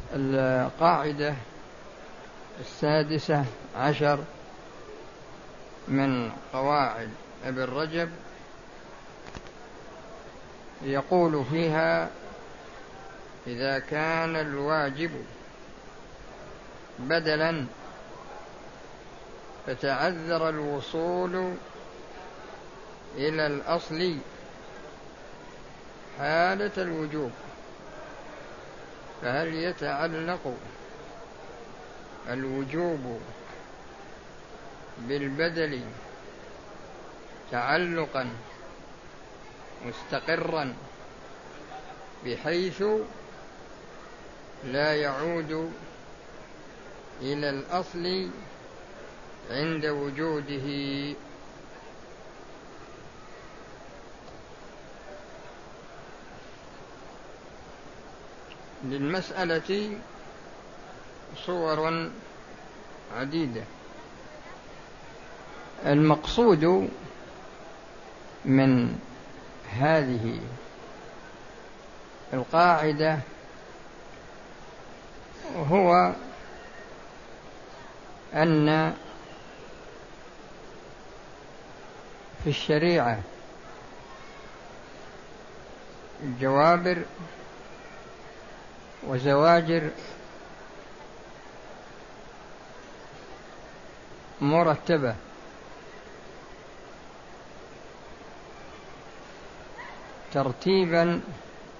القاعدة 16 من قواعد ابن رجب يقول فيها: إذا كان الواجب بدلا فتعذر الوصول إلى الأصل حالة الوجوب، فهل يتعلق الوجوب بالبدل تعلقا مستقرا بحيث لا يعود إلى الأصل عند وجوده؟ للمسألة صور عديدة. المقصود من هذه القاعدة هو أن في الشريعة جوابر وزواجر مرتبة، ترتيبا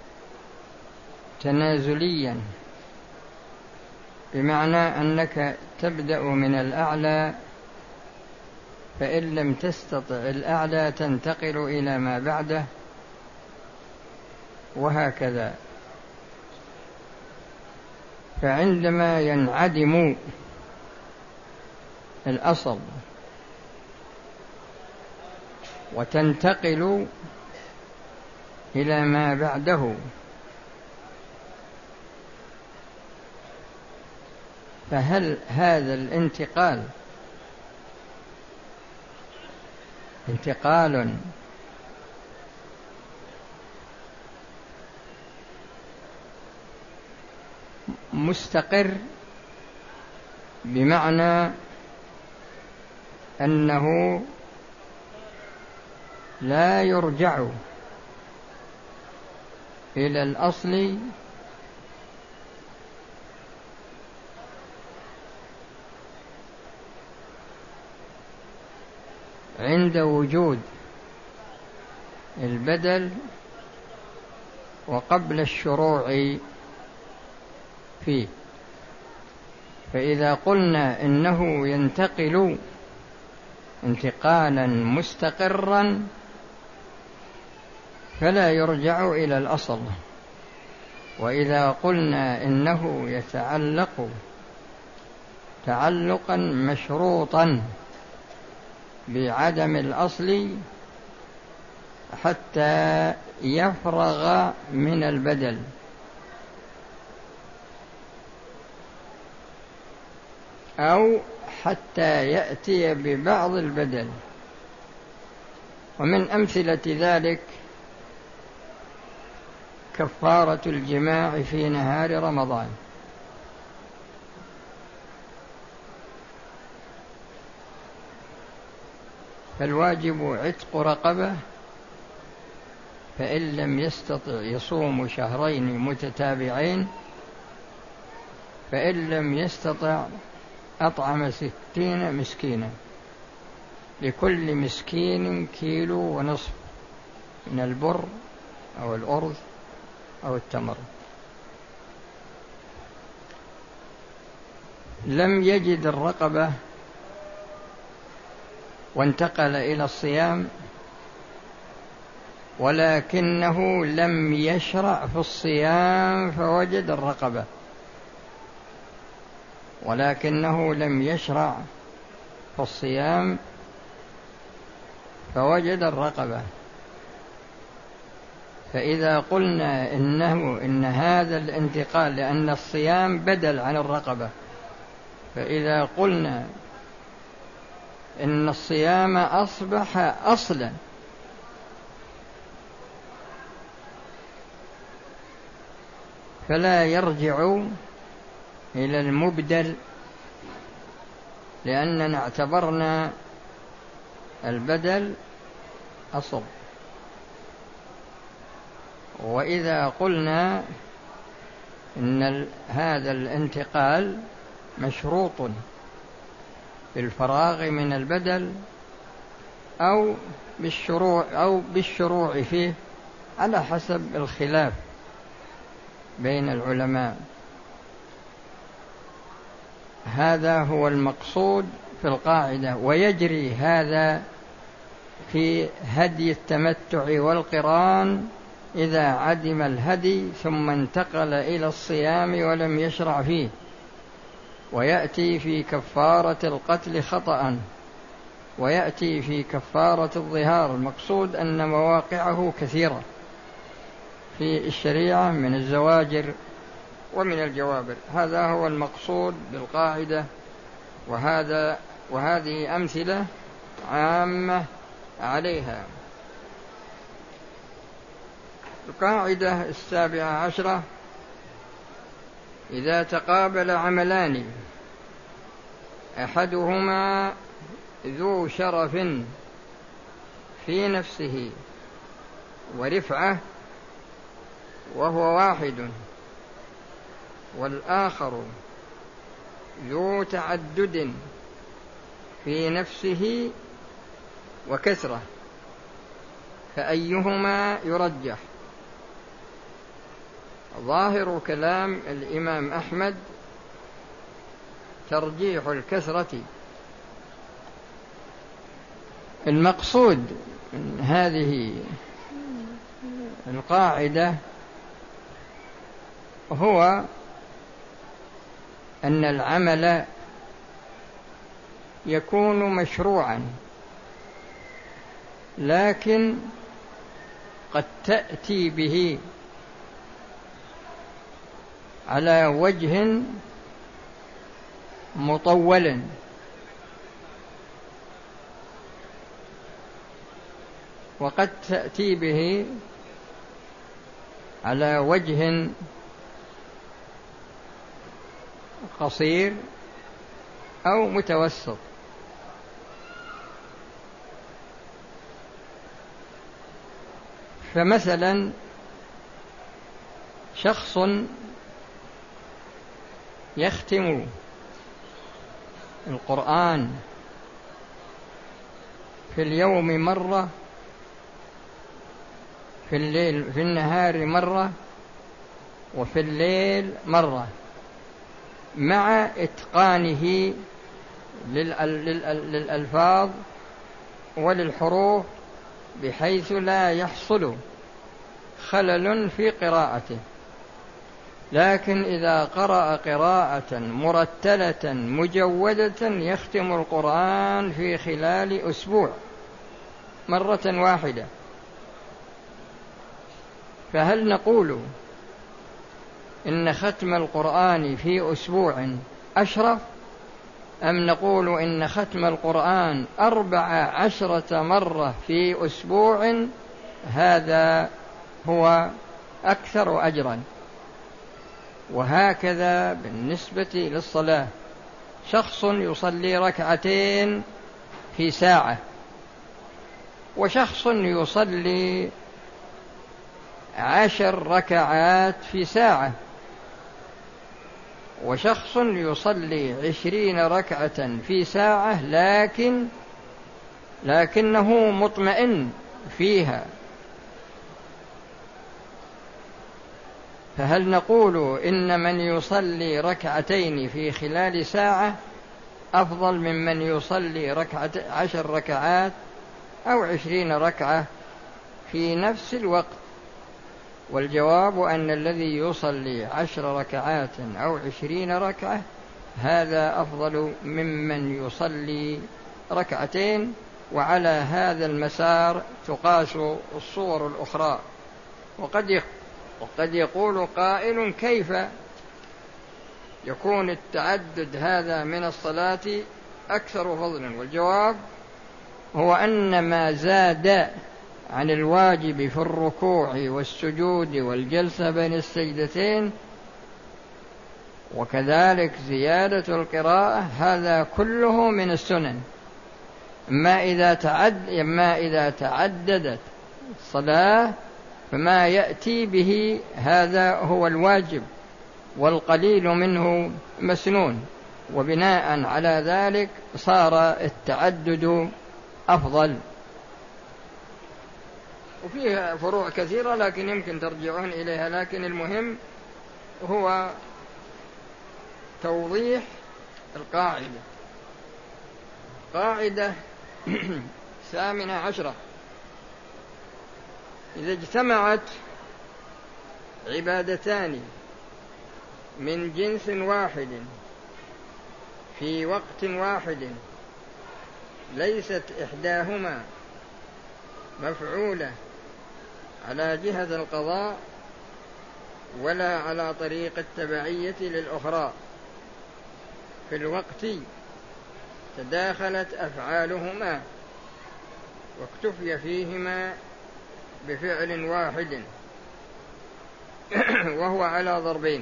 تنازليا، بمعنى أنك تبدأ من الأعلى، فإن لم تستطع الأعلى تنتقل إلى ما بعده، وهكذا. فعندما ينعدم الأصل وتنتقل إلى ما بعده، فهل هذا الانتقال انتقال مستقر، بمعنى أنه لا يرجع إلى الأصل عند وجود البدل وقبل الشروع فيه؟ فإذا قلنا إنه ينتقل انتقالا مستقرا فلا يرجع إلى الأصل، وإذا قلنا إنه يتعلق تعلقا مشروطا بعدم الأصل حتى يفرغ من البدل، أو حتى يأتي ببعض البدل. ومن أمثلة ذلك كفارة الجماع في نهار رمضان، فالواجب عتق رقبة، فإن لم يستطع يصوم شهرين متتابعين، فإن لم يستطع أطعم 60 مسكينا، لكل مسكين 1.5 كيلو من البر أو الأرز أو التمر. لم يجد الرقبة وانتقل إلى الصيام، ولكنه لم يشرع في الصيام فوجد الرقبة، ولكنه لم يشرع في الصيام فوجد الرقبة. فإذا قلنا إن هذا الانتقال، لأن الصيام بدل عن الرقبة، فإذا قلنا إن الصيام أصبح أصلا، فلا يرجع إلى المبدل، لأننا اعتبرنا البدل أصل. وإذا قلنا إن هذا الانتقال مشروط بالفراغ من البدل أو بالشروع فيه على حسب الخلاف بين العلماء. هذا هو المقصود في القاعدة. ويجري هذا في هدي التمتع والقران إذا عدم الهدي ثم انتقل إلى الصيام ولم يشرع فيه، ويأتي في كفارة القتل خطأ، ويأتي في كفارة الظهار. المقصود أن مواقعه كثيرة في الشريعة من الزواجر ومن الجوابر. هذا هو المقصود بالقاعدة، وهذه أمثلة عامة عليها. القاعدة 17: إذا تقابل عملان أحدهما ذو شرف في نفسه ورفعة وهو واحد، والآخر ذو تعدد في نفسه وكثرة، فأيهما يرجح؟ ظاهر كلام الإمام أحمد ترجيح الكثرة. المقصود من هذه القاعدة هو أن العمل يكون مشروعا، لكن قد تأتي به على وجه مطول، وقد تأتي به على وجه قصير أو متوسط. فمثلا شخص يختم القرآن في اليوم مرة، في النهار مرة، وفي الليل مرة، مع إتقانه للألفاظ وللحروف بحيث لا يحصل خلل في قراءته. لكن إذا قرأ قراءة مرتلة مجودة يختم القرآن في خلال أسبوع مرة واحدة، فهل نقول إن ختم القرآن في أسبوع أشرف، أم نقول إن ختم القرآن 14 مرة في أسبوع هذا هو أكثر أجرا؟ وهكذا بالنسبة للصلاة، شخص يصلي ركعتين في ساعة، وشخص يصلي 10 ركعات في ساعة، وشخص يصلي 20 ركعة في ساعة لكنه مطمئن فيها. فهل نقول إن من يصلي ركعتين في خلال ساعة أفضل ممن يصلي 10 ركعات أو 20 ركعة في نفس الوقت؟ والجواب أن الذي يصلي 10 ركعات أو 20 ركعة هذا أفضل ممن يصلي ركعتين. وعلى هذا المسار تقاس الصور الأخرى. وقد يقول قائل: كيف يكون التعدد هذا من الصلاة أكثر فضلا؟ والجواب هو أن ما زاد عن الواجب في الركوع والسجود والجلسة بين السجدتين وكذلك زيادة القراءة هذا كله من السنن. أما إذا تعددت الصلاة فما يأتي به هذا هو الواجب، والقليل منه مسنون، وبناء على ذلك صار التعدد أفضل. وفيها فروع كثيرة لكن يمكن ترجعون إليها، لكن المهم هو توضيح القاعدة. قاعدة 18: إذا اجتمعت عبادتان من جنس واحد في وقت واحد ليست إحداهما مفعولة على جهة القضاء ولا على طريق التبعية للأخرى في الوقت تداخلت أفعالهما واكتفي فيهما بفعل واحد، وهو على ضربين: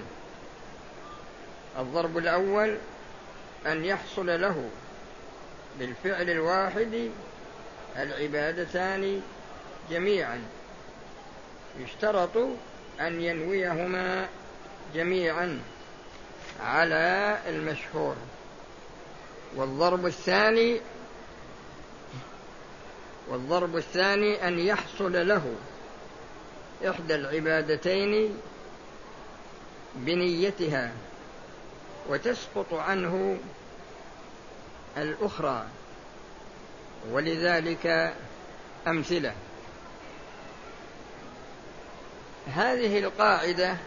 الضرب الأول أن يحصل له بالفعل الواحد العبادتان جميعا، يشترط أن ينويهما جميعا على المشهور. والضرب الثاني أن يحصل له إحدى العبادتين بنيتها وتسقط عنه الأخرى، ولذلك أمثلة. هذه القاعدة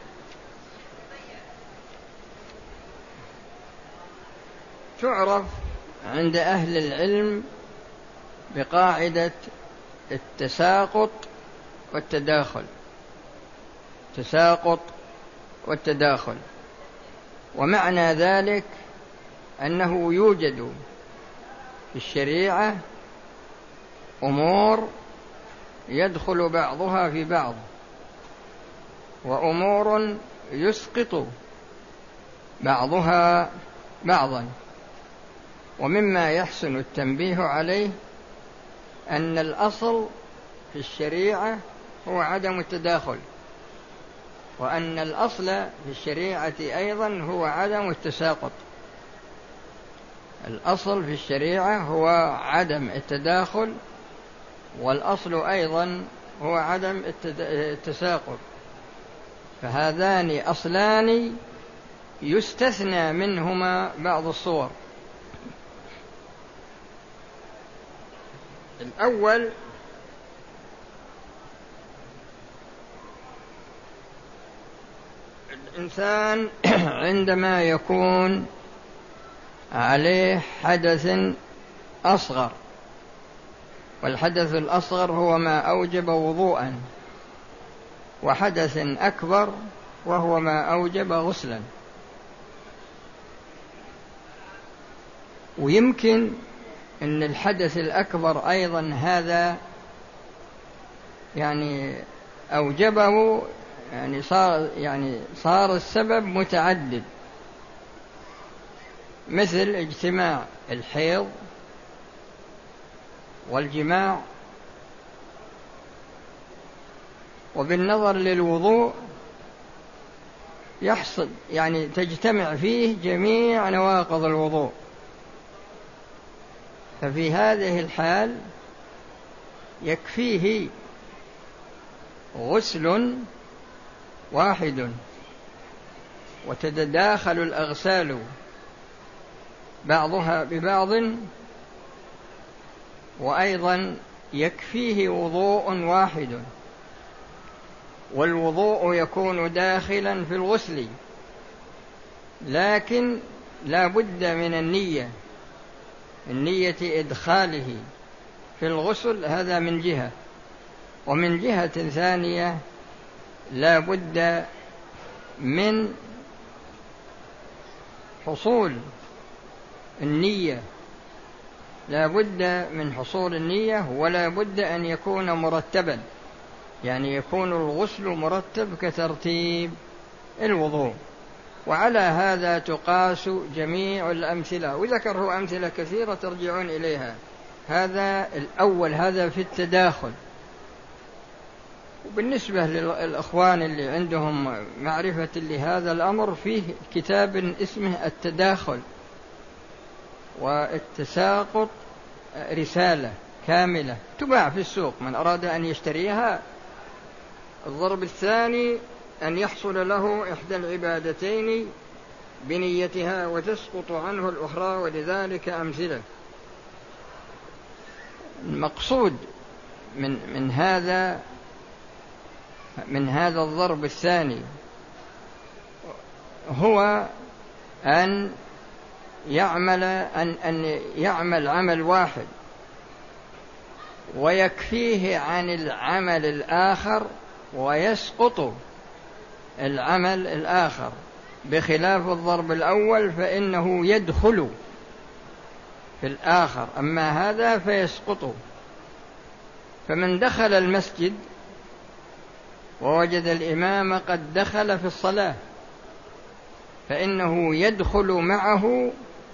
تعرف عند أهل العلم بقاعدة التساقط والتداخل. تساقط والتداخل، ومعنى ذلك أنه يوجد في الشريعة أمور يدخل بعضها في بعض، وأمور يسقط بعضها بعضا. ومما يحسن التنبيه عليه أن الأصل في الشريعة هو عدم التداخل، وأن الأصل في الشريعة أيضا هو عدم التساقط. الأصل في الشريعة هو عدم التداخل، والأصل أيضا هو عدم التساقط، فهذان أصلان يستثنى منهما بعض الصور. الأول الإنسان عندما يكون عليه حدث أصغر، والحدث الأصغر هو ما أوجب وضوءا، وحدث أكبر وهو ما أوجب غسلا. ويمكن أن الحدث الأكبر أيضا هذا أوجبه، صار السبب متعدد، مثل اجتماع الحيض والجماع. وبالنظر للوضوء يحصل تجتمع فيه جميع نواقض الوضوء، ففي هذه الحال يكفيه غسل واحد وتتداخل الأغسال بعضها ببعض، وأيضا يكفيه وضوء واحد، والوضوء يكون داخلا في الغسل، لكن لا بد من النية إدخاله في الغسل، هذا من جهة. ومن جهة ثانية لا بد من حصول النية، ولا بد أن يكون مرتبا، يكون الغسل مرتب كترتيب الوضوء. وعلى هذا تقاس جميع الأمثلة، وذكره أمثلة كثيرة ترجعون إليها. هذا الأول، هذا في التداخل. وبالنسبة للأخوان اللي عندهم معرفة لهذا الأمر، فيه كتاب اسمه التداخل والتساقط، رسالة كاملة تباع في السوق، من أراد أن يشتريها. الضرب الثاني أن يحصل له إحدى العبادتين بنيتها وتسقط عنه الأخرى، ولذلك أمثلة. المقصود من هذا الضرب الثاني هو أن يعمل عمل واحد ويكفيه عن العمل الآخر، ويسقط العمل الآخر، بخلاف الضرب الأول فإنه يدخل في الآخر، أما هذا فيسقط. فمن دخل المسجد ووجد الإمام قد دخل في الصلاة فإنه يدخل معه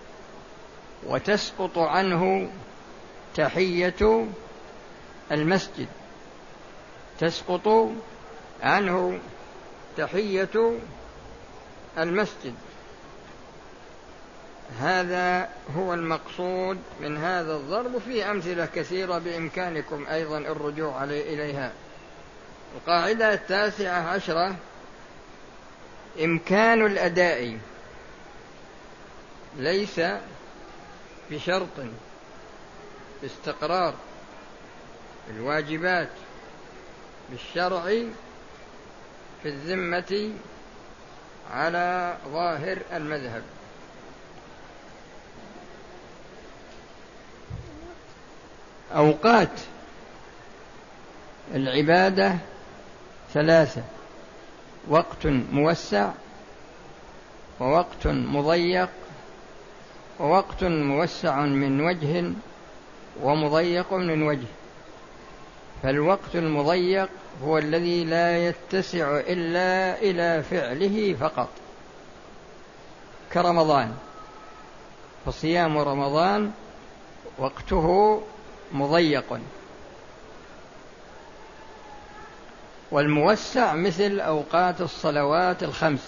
وتسقط عنه تحية المسجد، تسقط عنه تحية المسجد. هذا هو المقصود من هذا الضرب. فيه أمثلة كثيرة بإمكانكم أيضا الرجوع إليها. القاعدة 19 إمكان الأداء ليس بشرط باستقرار الواجبات بالشرع في الذمة على ظاهر المذهب. أوقات العبادة 3: وقت موسع، ووقت مضيق، ووقت موسع من وجه ومضيق من وجه. فالوقت المضيق هو الذي لا يتسع إلا إلى فعله فقط، كرمضان، فصيام رمضان وقته مضيق. والموسع مثل أوقات الصلوات الخمس،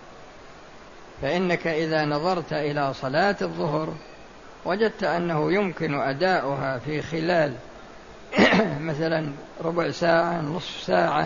فإنك إذا نظرت إلى صلاة الظهر وجدت أنه يمكن أداؤها في خلال مثلا ربع ساعة، نصف ساعة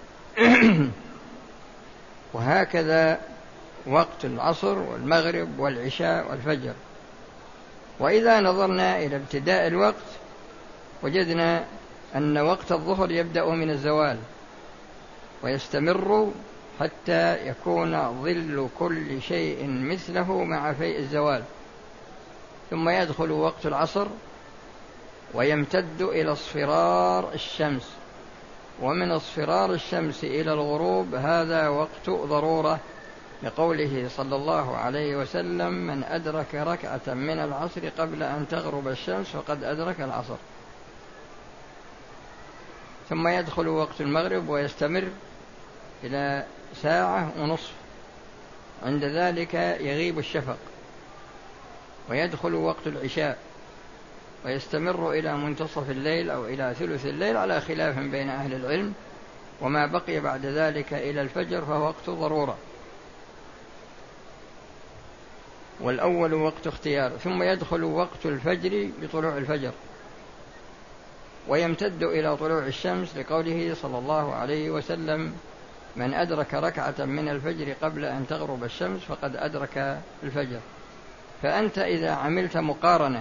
وهكذا وقت العصر والمغرب والعشاء والفجر. وإذا نظرنا إلى ابتداء الوقت وجدنا أن وقت الظهر يبدأ من الزوال ويستمر حتى يكون ظل كل شيء مثله مع فيء الزوال، ثم يدخل وقت العصر ويمتد إلى اصفرار الشمس، ومن اصفرار الشمس إلى الغروب هذا وقت ضرورة، لقوله صلى الله عليه وسلم: من أدرك ركعة من العصر قبل أن تغرب الشمس فقد أدرك العصر. ثم يدخل وقت المغرب ويستمر إلى 1.5 ساعة، عند ذلك يغيب الشفق، ويدخل وقت العشاء ويستمر إلى منتصف الليل أو إلى ثلث الليل على خلاف بين أهل العلم، وما بقي بعد ذلك إلى الفجر فهو وقت ضرورة، والأول وقت اختيار. ثم يدخل وقت الفجر بطلوع الفجر ويمتد إلى طلوع الشمس، لقوله صلى الله عليه وسلم: من أدرك ركعة من الفجر قبل أن تغرب الشمس فقد أدرك الفجر. فأنت إذا عملت مقارنة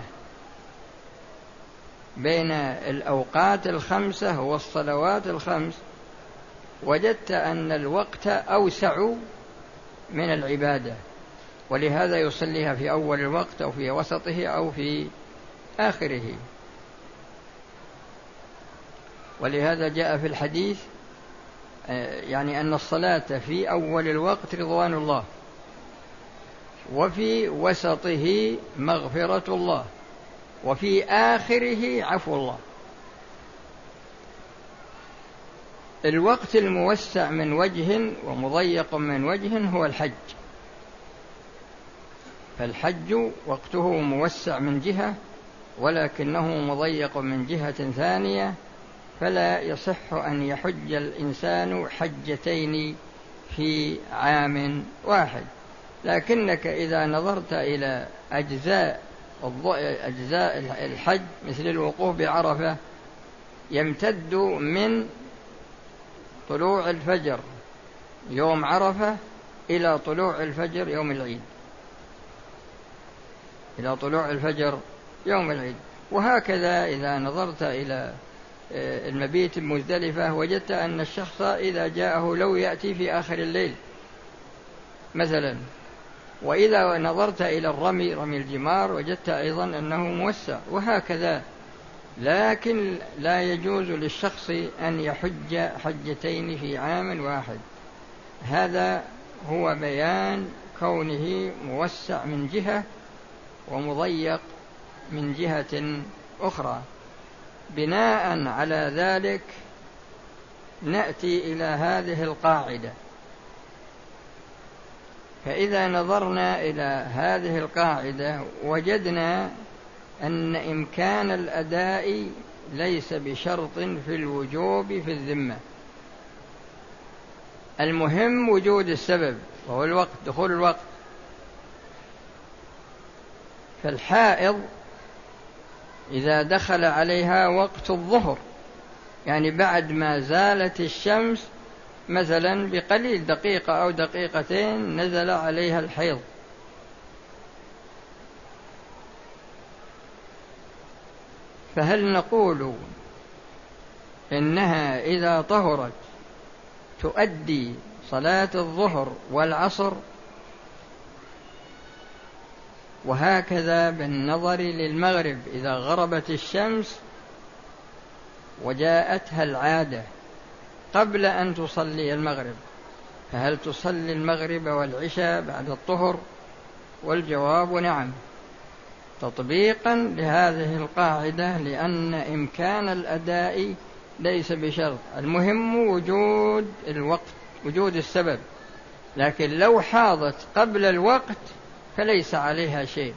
بين الأوقات الخمسة والصلوات الخمس وجدت أن الوقت أوسع من العبادة، ولهذا يصليها في أول الوقت أو في وسطه أو في آخره. ولهذا جاء في الحديث يعني أن الصلاة في أول الوقت رضوان الله، وفي وسطه مغفرة الله، وفي آخره عفو الله. الوقت الموسع من وجه ومضيق من وجه هو الحج، فالحج وقته موسع من جهة ولكنه مضيق من جهة ثانية، فلا يصح أن يحج الإنسان حجتين في عام واحد. لكنك إذا نظرت إلى أجزاء الحج مثل الوقوف بعرفة يمتد من طلوع الفجر يوم عرفة إلى طلوع الفجر يوم العيد، إلى طلوع الفجر يوم العيد. وهكذا إذا نظرت إلى المبيت بمزدلفة وجدت أن الشخص إذا جاءه لو يأتي في آخر الليل مثلا. وإذا نظرت إلى رمي الجمار وجدت أيضا أنه موسع، وهكذا. لكن لا يجوز للشخص أن يحج حجتين في عام واحد. هذا هو بيان كونه موسع من جهة ومضيق من جهة أخرى. بناء على ذلك نأتي إلى هذه القاعدة. فإذا نظرنا إلى هذه القاعدة وجدنا أن إمكان الأداء ليس بشرط في الوجوب في الذمة. المهم وجود السبب وهو الوقت، دخول الوقت. فالحائض إذا دخل عليها وقت الظهر، يعني بعد ما زالت الشمس مثلا بقليل دقيقة أو دقيقتين نزل عليها الحيض، فهل نقول إنها إذا طهرت تؤدي صلاة الظهر والعصر؟ وهكذا بالنظر للمغرب، إذا غربت الشمس وجاءتها العادة قبل أن تصلي المغرب، فهل تصلي المغرب والعشاء بعد الطهر؟ والجواب نعم، تطبيقا لهذه القاعدة، لأن إمكان الأداء ليس بشرط. المهم وجود الوقت، وجود السبب. لكن لو حاضت قبل الوقت فليس عليها شيء.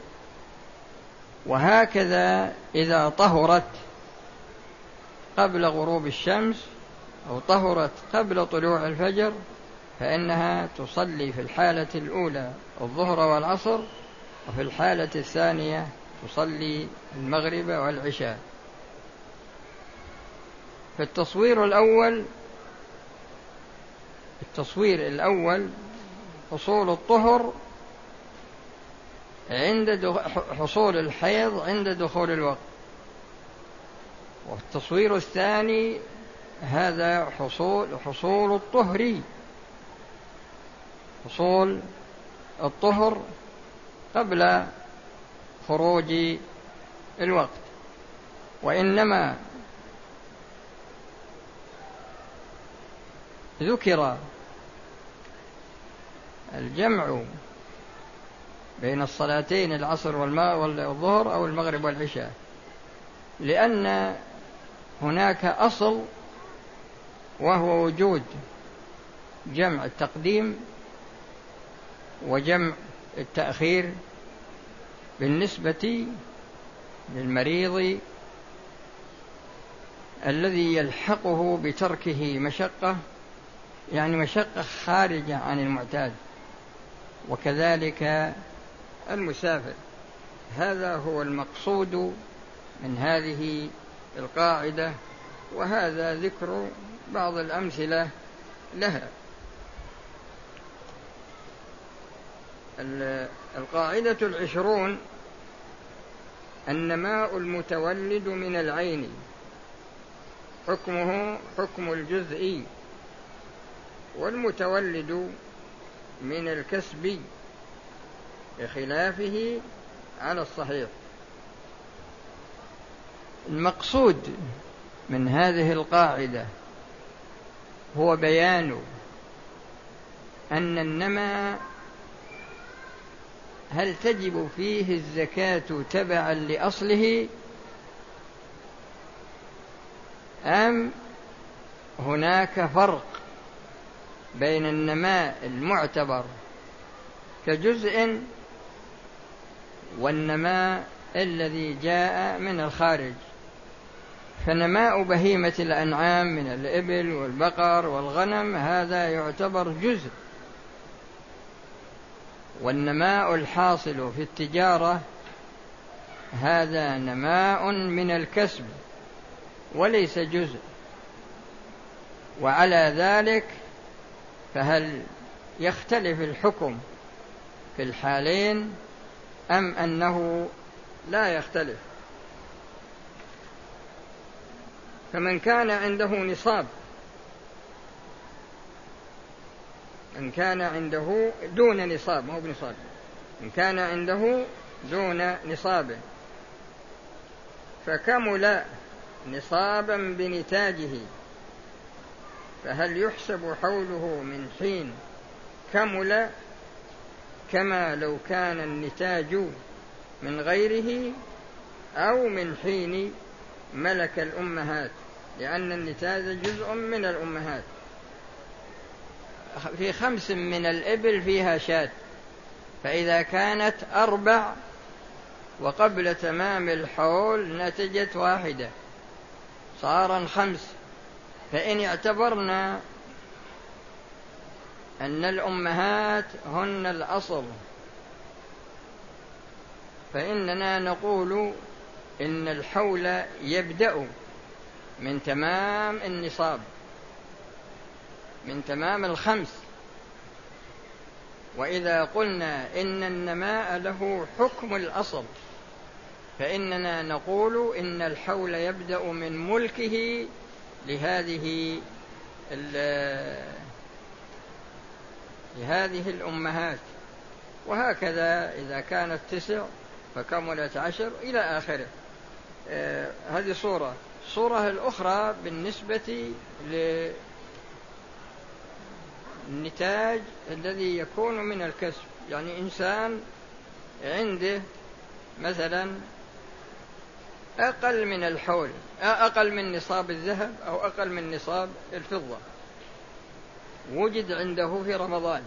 وهكذا إذا طهرت قبل غروب الشمس أو طهرت قبل طلوع الفجر فإنها تصلي في الحالة الأولى الظهر والعصر، وفي الحالة الثانية تصلي المغرب والعشاء. في التصوير الأول حصول الطهر عند حصول الحيض عند دخول الوقت. والتصوير الثاني هذا حصول الطهر قبل خروج الوقت. وإنما ذكر الجمع بين الصلاتين العصر والظهر أو المغرب والعشاء لأن هناك أصل، وهو وجود جمع التقديم وجمع التأخير بالنسبة للمريض الذي يلحقه بتركه مشقة، يعني مشقة خارجة عن المعتاد، وكذلك المسافر. هذا هو المقصود من هذه القاعدة، وهذا ذكر بعض الأمثلة لها. القاعدة 20: النماء المتولد من العين حكمه حكم الجزء، والمتولد من الكسب بخلافه على الصحيح. المقصود من هذه القاعدة هو بيان أن النماء هل تجب فيه الزكاة تبعا لأصله أم هناك فرق بين النماء المعتبر كجزء والنماء الذي جاء من الخارج. فنماء بهيمة الأنعام من الإبل والبقر والغنم هذا يعتبر جزء، والنماء الحاصل في التجارة هذا نماء من الكسب وليس جزء. وعلى ذلك فهل يختلف الحكم في الحالين أم أنه لا يختلف؟ فمن كان عنده نصاب، من كان عنده دون نصاب، ما هو بنصاب، من كان عنده دون نصابه فكمل نصابا بنتاجه، فهل يحسب حوله من حين كمل كما لو كان النتاج من غيره أو من حين ملك الأمهات؟ لأن النتاج جزء من الأمهات. في 5 من الإبل فيها شاة، فإذا كانت 4 وقبل تمام الحول نتجت 1 صار 5. فإن اعتبرنا أن الأمهات هن الأصل فإننا نقول إن الحول يبدأ من تمام النصاب، من تمام 5. وإذا قلنا إن النماء له حكم الأصل فإننا نقول إن الحول يبدأ من ملكه لهذه الأمهات، وهكذا إذا كانت 9 فكملت 10 إلى آخره. هذه صورة الأخرى بالنسبة للنتاج الذي يكون من الكسب. يعني إنسان عنده مثلا أقل من الحول، أقل من نصاب الذهب أو أقل من نصاب الفضة، وجد عنده في رمضان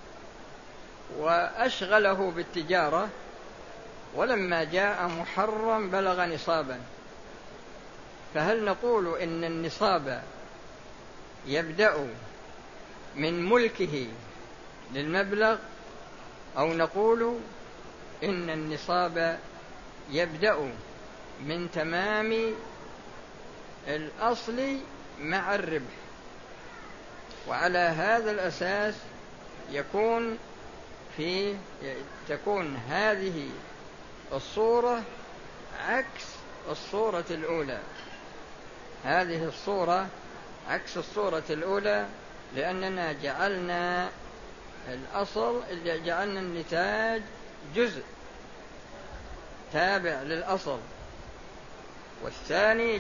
وأشغله بالتجارة، ولما جاء محرم بلغ نصابا، فهل نقول إن النصاب يبدأ من ملكه للمبلغ، أو نقول إن النصاب يبدأ من تمام الأصل مع الربح؟ وعلى هذا الأساس تكون هذه الصورة عكس الصورة الأولى. هذه الصورة عكس الصورة الأولى، لأننا جعلنا الأصل، جعلنا النتاج جزء تابع للأصل، والثاني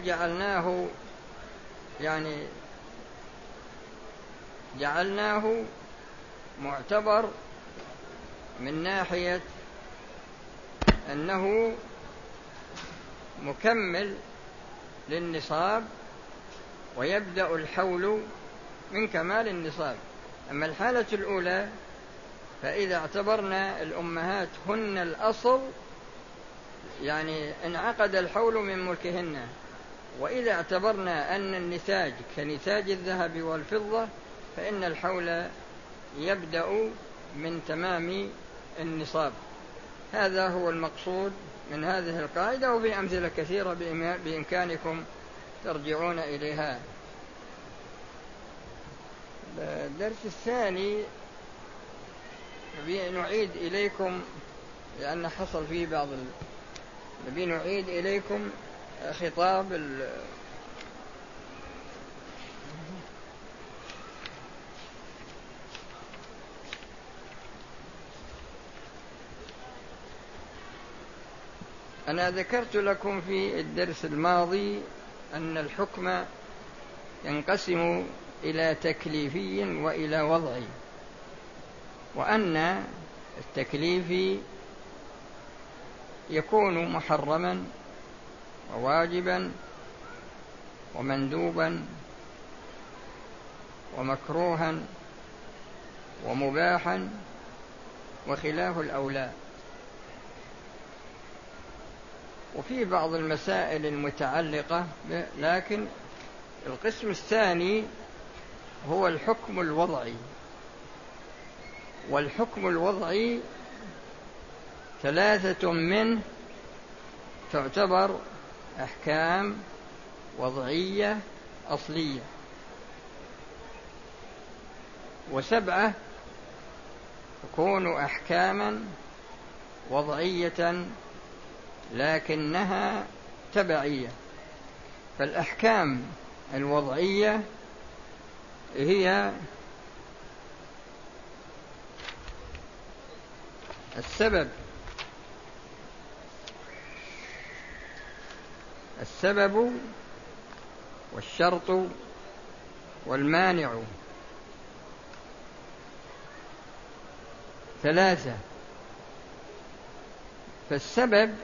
جعلناه معتبر من ناحية أنه مكمل للنصاب ويبدأ الحول من كمال النصاب. أما الحالة الأولى فإذا اعتبرنا الأمهات هن الأصل يعني انعقد الحول من ملكهن، وإذا اعتبرنا أن النتاج كنتاج الذهب والفضة فإن الحول يبدأ من تمام النصاب. هذا هو المقصود من هذه القاعدة، وفي أمثلة كثيرة بإمكانكم ترجعون إليها. الدرس الثاني نعيد إليكم، لأن حصل فيه نعيد إليكم خطاب أنا ذكرت لكم في الدرس الماضي أن الحكم ينقسم إلى تكليفي وإلى وضعي، وأن التكليفي يكون محرما وواجبا ومندوبا ومكروها ومباحا وخلاف الأولى. وفي بعض المسائل المتعلقة لكن القسم الثاني هو الحكم الوضعي. والحكم الوضعي 3 منه تعتبر أحكام وضعية أصلية، و7 تكون أحكاما وضعية لكنها تبعية. فالأحكام الوضعية هي السبب والشرط والمانع 3. فالسبب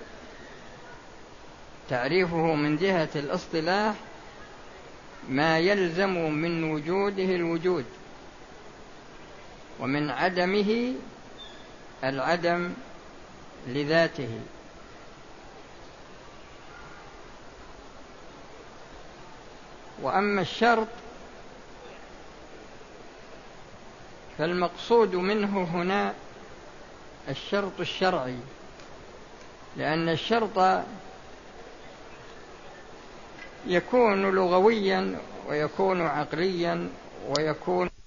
تعريفه من جهة الاصطلاح ما يلزم من وجوده الوجود ومن عدمه العدم لذاته. وأما الشرط فالمقصود منه هنا الشرط الشرعي، لأن الشرط يكون لغويا ويكون عقليا ويكون